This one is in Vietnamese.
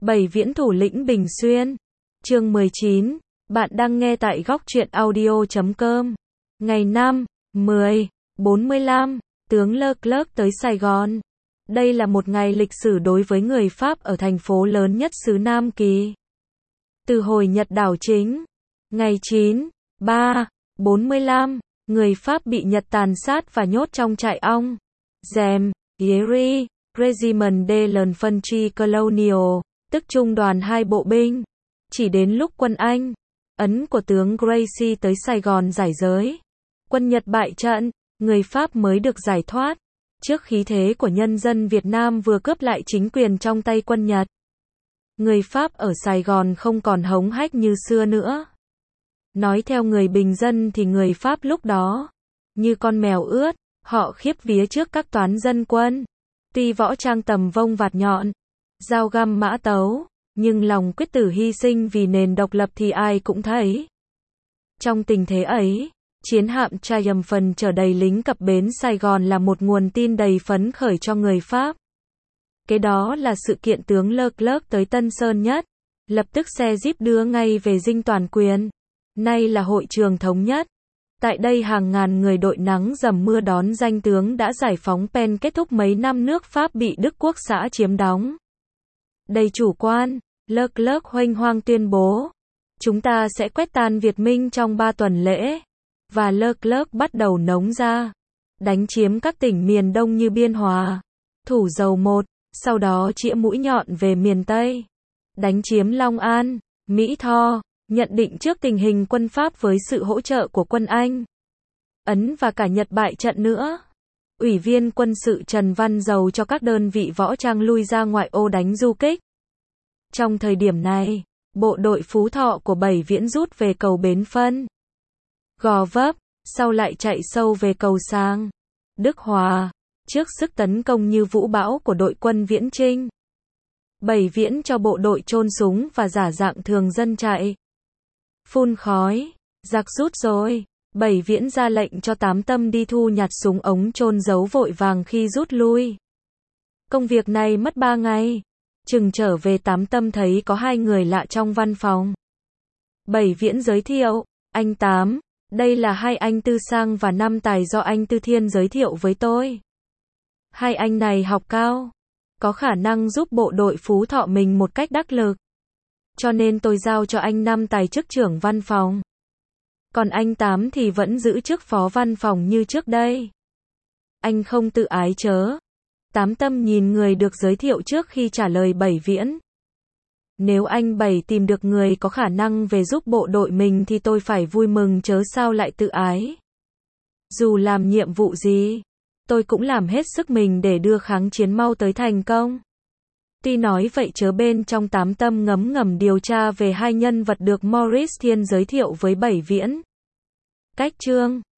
Bảy Viễn thủ lĩnh Bình Xuyên. Chương 19. Bạn đang nghe tại góc truyện audio.com. Ngày 5, 10, 45, tướng Leclerc tới Sài Gòn. Đây là một ngày lịch sử đối với người Pháp ở thành phố lớn nhất xứ Nam Kỳ. Từ hồi Nhật đảo chính, ngày 9, 3, 45, người Pháp bị Nhật tàn sát và nhốt trong trại ong. Gem, Yeri, Regiment de l'Infanterie Colonial, tức trung đoàn 2 bộ binh. Chỉ đến lúc quân Anh, ấn của tướng Gracie tới Sài Gòn giải giới, quân Nhật bại trận, người Pháp mới được giải thoát. Trước khí thế của nhân dân Việt Nam vừa cướp lại chính quyền trong tay quân Nhật, người Pháp ở Sài Gòn không còn hống hách như xưa nữa. Nói theo người bình dân thì người Pháp lúc đó như con mèo ướt, họ khiếp vía trước các toán dân quân. Tuy võ trang tầm vông vạt nhọn, dao găm mã tấu, nhưng lòng quyết tử hy sinh vì nền độc lập thì ai cũng thấy. Trong tình thế ấy, chiến hạm Triumphant chở đầy lính cập bến Sài Gòn là một nguồn tin đầy phấn khởi cho người Pháp. Kế đó là sự kiện tướng Leclerc tới Tân Sơn Nhất, lập tức xe jeep đưa ngay về dinh toàn quyền, nay là hội trường thống nhất. Tại đây hàng ngàn người đội nắng dầm mưa đón danh tướng đã giải phóng Pen, kết thúc mấy năm nước Pháp bị Đức Quốc xã chiếm đóng. Đầy chủ quan, Leclerc huênh hoang tuyên bố, chúng ta sẽ quét tan Việt Minh trong 3 tuần lễ. Và Leclerc bắt đầu nống ra, đánh chiếm các tỉnh miền Đông như Biên Hòa, Thủ Dầu Một, sau đó chĩa mũi nhọn về miền Tây, đánh chiếm Long An, Mỹ Tho. Nhận định trước tình hình quân Pháp với sự hỗ trợ của quân Anh, Ấn và cả Nhật bại trận nữa, Ủy viên quân sự Trần Văn Dầu cho các đơn vị võ trang lui ra ngoại ô đánh du kích. Trong thời điểm này, bộ đội Phú Thọ của Bảy Viễn rút về cầu Bến Phân, Gò Vấp, sau lại chạy sâu về cầu Sang, Đức Hòa, trước sức tấn công như vũ bão của đội quân Viễn Chinh. Bảy Viễn cho bộ đội chôn súng và giả dạng thường dân chạy. Phun khói, giặc rút rồi. Bảy Viễn ra lệnh cho Tám Tâm đi thu nhặt súng ống chôn giấu vội vàng khi rút lui. Công việc này mất 3 ngày. Chừng trở về Tám Tâm thấy có 2 người lạ trong văn phòng. Bảy Viễn giới thiệu, anh Tám, đây là 2 anh Tư Sang và Năm Tài do anh Tư Thiên giới thiệu với tôi. 2 anh này học cao, có khả năng giúp bộ đội Phú Thọ mình một cách đắc lực. Cho nên tôi giao cho anh Năm Tài chức trưởng văn phòng. Còn anh Tám thì vẫn giữ chức phó văn phòng như trước đây. Anh không tự ái chớ. Tám Tâm nhìn người được giới thiệu trước khi trả lời Bảy Viễn. Nếu anh Bảy tìm được người có khả năng về giúp bộ đội mình thì tôi phải vui mừng chớ sao lại tự ái. Dù làm nhiệm vụ gì, tôi cũng làm hết sức mình để đưa kháng chiến mau tới thành công. Tuy nói vậy chớ bên trong Tám Tâm ngấm ngầm điều tra về 2 nhân vật được Maurice Thiên giới thiệu với Bảy Viễn. Cách chương